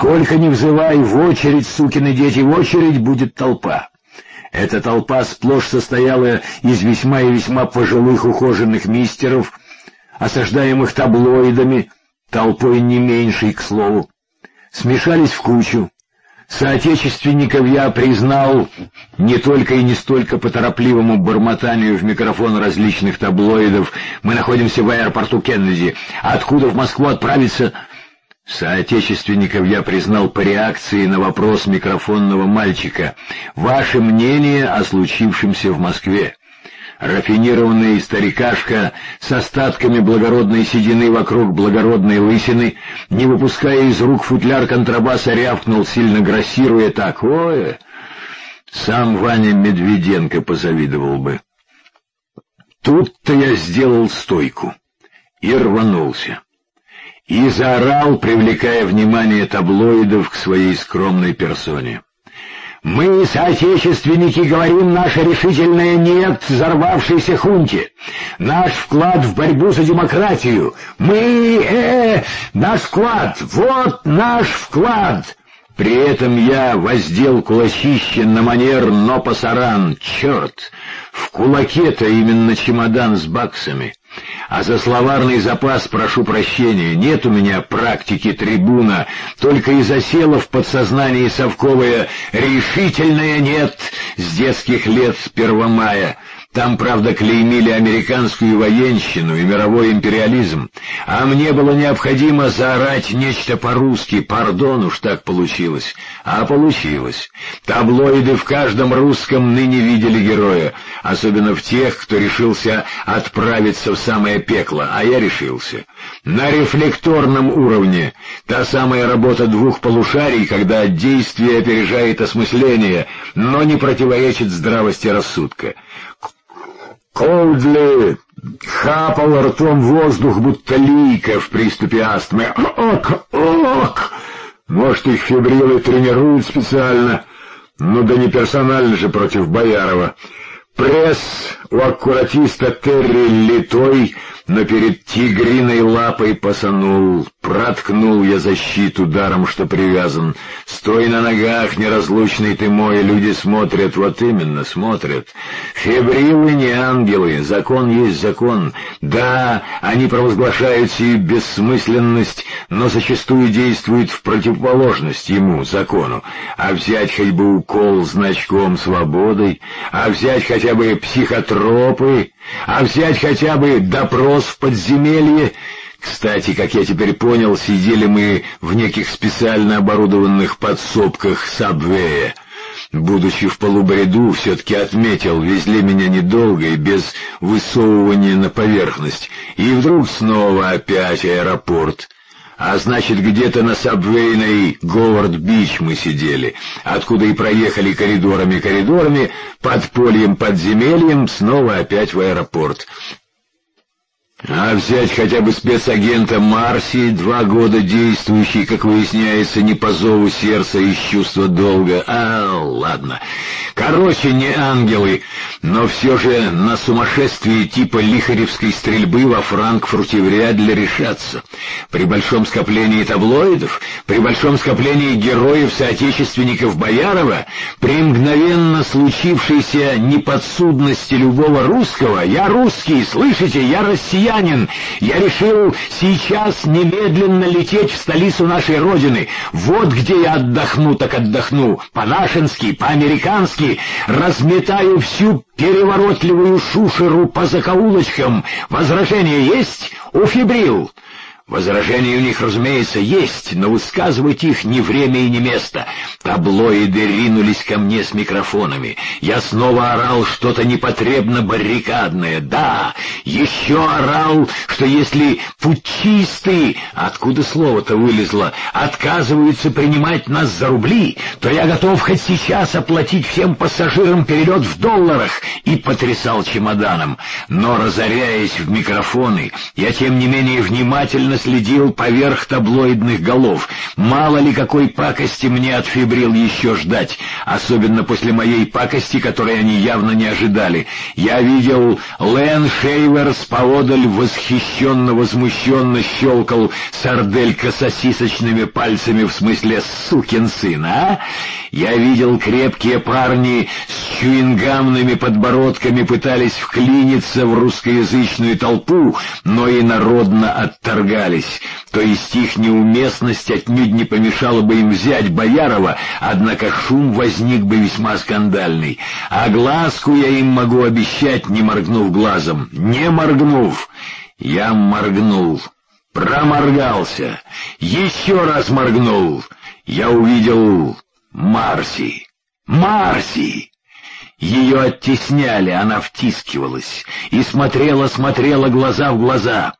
Сколько ни взывай, в очередь, сукины дети, в очередь будет толпа. Эта толпа сплошь состояла из весьма и весьма пожилых ухоженных мистеров, осаждаемых таблоидами, толпой не меньшей, к слову. Смешались в кучу. Соотечественников я признал не только и не столько по торопливому бормотанию в микрофон различных таблоидов. Мы находимся в аэропорту Кеннеди. Откуда в Москву отправиться? Соотечественников я признал по реакции на вопрос микрофонного мальчика. Ваше мнение о случившемся в Москве? Рафинированный старикашка с остатками благородной седины вокруг благородной лысины, не выпуская из рук футляр контрабаса, рявкнул, сильно грассируя: такое сам Ваня Медведенко позавидовал бы. Тут-то я сделал стойку и рванулся. И заорал, привлекая внимание таблоидов к своей скромной персоне. Мы, соотечественники, говорим наше решительное «нет» взорвавшейся хунте. Наш вклад в борьбу за демократию. Наш вклад. Вот наш вклад. При этом я воздел кулачище на манер «но пасаран». Черт, в кулаке-то именно чемодан с баксами. А за словарный запас прошу прощения, нет у меня практики трибуна, только и засела в подсознании совковое решительное «нет» с детских лет с 1 мая. Там, правда, клеймили американскую военщину и мировой империализм, а мне было необходимо заорать нечто по-русски. Пардон, уж так получилось. А получилось. Таблоиды в каждом русском ныне видели героя, особенно в тех, кто решился отправиться в самое пекло, а я решился. На рефлекторном уровне. Та самая работа двух полушарий, когда действие опережает осмысление, но не противоречит здравости рассудка. Колдли хапал ртом воздух, будто лийка в приступе астмы. Ок! Может, их фибрилы тренируют специально. Ну да не персонально же против Боярова. Пресс у аккуратиста Терри литой, но перед тигриной лапой посанул. Проткнул я защиту даром, что привязан. Стой на ногах, неразлучный ты мой, люди смотрят, вот именно смотрят. Фибрилы не ангелы, закон есть закон. Да, они провозглашают сию бессмысленность, но зачастую действуют в противоположность ему, закону. А взять хоть бы укол значком свободой, а взять хотя бы психотропы, а взять хотя бы допрос в подземелье. Кстати, как я теперь понял, сидели мы в неких специально оборудованных подсобках Сабвея. Будучи в полубреду, все-таки отметил, везли меня недолго и без высовывания на поверхность. И вдруг снова опять аэропорт. А значит, где-то на Сабвейной Говард-Бич мы сидели, откуда и проехали коридорами, подземельем, снова опять в аэропорт. А взять хотя бы спецагента Марси, 2 года действующий, как выясняется, не по зову сердца, из чувства долга. Ладно. Короче, не ангелы, но все же на сумасшествие типа лихаревской стрельбы во Франкфурте вряд ли решаться. При большом скоплении таблоидов, при большом скоплении героев-соотечественников Боярова, при мгновенно случившейся неподсудности любого русского, я русский, слышите, я россиянин, я решил сейчас немедленно лететь в столицу нашей Родины. Вот где я отдохну, так отдохну. По-нашенски, по-американски разметаю всю переворотливую шушеру по закоулочкам. Возражения есть? У фибрил. Возражения у них, разумеется, есть, но высказывать их не время и не место. Таблоиды ринулись ко мне с микрофонами. Я снова орал что-то непотребно баррикадное. Да, еще орал, что если путчисты, откуда слово-то вылезло, отказываются принимать нас за рубли, то я готов хоть сейчас оплатить всем пассажирам перелет в долларах, и потрясал чемоданом. Но, разоряясь в микрофоны, я тем не менее внимательно проследил поверх таблоидных голов. Мало ли какой пакости мне от Фибрил еще ждать, особенно после моей пакости, которой они явно не ожидали. Я видел, Лэн Шейверс поодаль возмущенно щелкал сарделька-сосисочными пальцами, в смысле «сукин сын», а? Я видел, крепкие парни с чуингамными подбородками пытались вклиниться в русскоязычную толпу, но и народно отторгались. То есть их неуместность отнюдь не помешала бы им взять Боярова, однако шум возник бы весьма скандальный. А глазку я им могу обещать, не моргнув глазом. Не моргнув. Я моргнул. Проморгался. Еще раз моргнул. Я увидел Марси. Марси! Ее оттесняли, она втискивалась и смотрела глаза в глаза.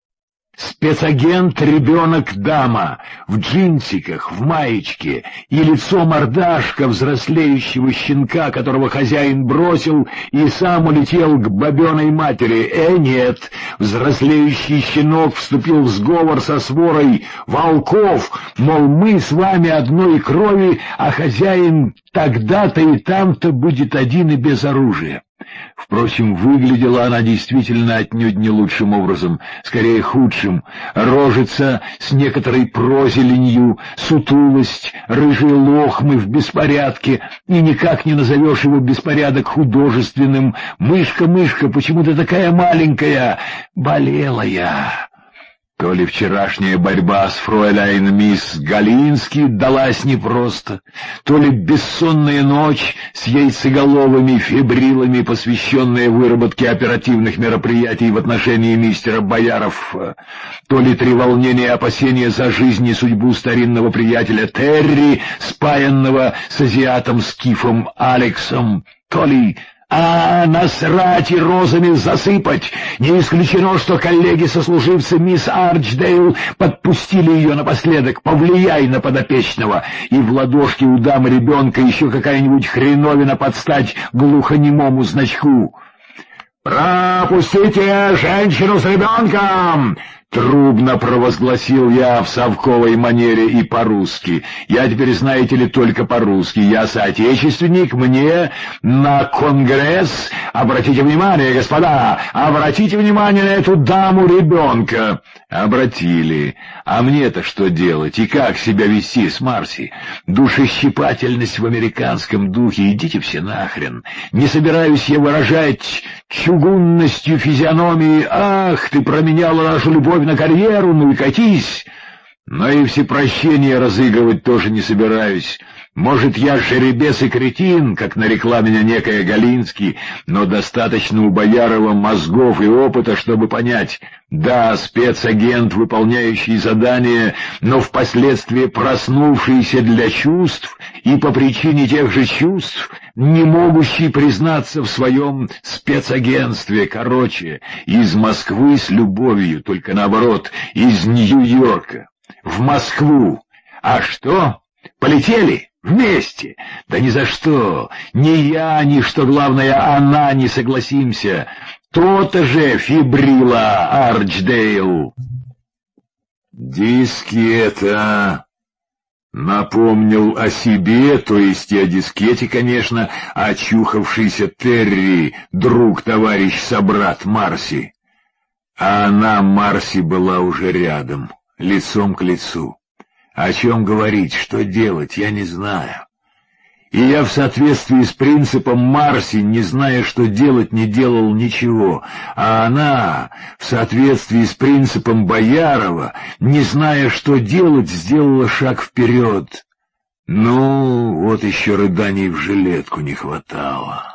Спецагент-ребенок-дама в джинсиках, в маечке, и лицо-мордашка взрослеющего щенка, которого хозяин бросил и сам улетел к бабеной матери. Нет, взрослеющий щенок вступил в сговор со сворой волков, мол, мы с вами одной крови, а хозяин тогда-то и там-то будет один и без оружия. Впрочем, выглядела она действительно отнюдь не лучшим образом, скорее худшим. Рожица с некоторой прозеленью, сутулость, рыжие лохмы в беспорядке, и никак не назовешь его беспорядок художественным. «Мышка, мышка, почему ты такая маленькая?» Болела я. То ли вчерашняя борьба с фройляйн мисс Галински далась непросто, то ли бессонная ночь с яйцеголовыми фибрилами, посвященная выработке оперативных мероприятий в отношении мистера Бояров, то ли треволнение и опасения за жизнь и судьбу старинного приятеля Терри, спаянного с азиатом-скифом Алексом, то ли... насрать и розами засыпать! Не исключено, что коллеги-сослуживцы мисс Арчдейл подпустили ее напоследок, повлияй на подопечного, и в ладошке у дамы ребенка еще какая-нибудь хреновина под стать глухонемому значку. «Пропустите женщину с ребенком!» Трубно провозгласил я в совковой манере и по-русски. Я теперь, знаете ли, только по-русски. Я соотечественник, мне на конгресс. Обратите внимание, господа, обратите внимание на эту даму ребенка. Обратили. А мне-то что делать и как себя вести с Марси? Душещипательность в американском духе, идите все нахрен. Не собираюсь я выражать чугунностью физиономии. Ах, ты променяла нашу любовь на карьеру, ну и катись. Но и всепрощение разыгрывать тоже не собираюсь. Может, я жеребец и кретин, как нарекла меня некая Галински, но достаточно у Боярова мозгов и опыта, чтобы понять: да, спецагент, выполняющий задание, но впоследствии проснувшийся для чувств и по причине тех же чувств не могущий признаться в своем спецагентстве. Короче, из Москвы с любовью, только наоборот, из Нью-Йорка в Москву. А что? Полетели? Вместе? Да ни за что. Ни я, ни, что главное, она не согласимся. То-то же Фибрила Арчдейл. Дискета. Напомнил о себе, то есть и о дискете, конечно, очухавшийся Терри, друг, товарищ, собрат Марси. А она, Марси, была уже рядом, лицом к лицу. О чем говорить, что делать, я не знаю. И я в соответствии с принципом Марси, не зная, что делать, не делал ничего. А она, в соответствии с принципом Боярова, не зная, что делать, сделала шаг вперед. Ну, вот еще рыданий в жилетку не хватало.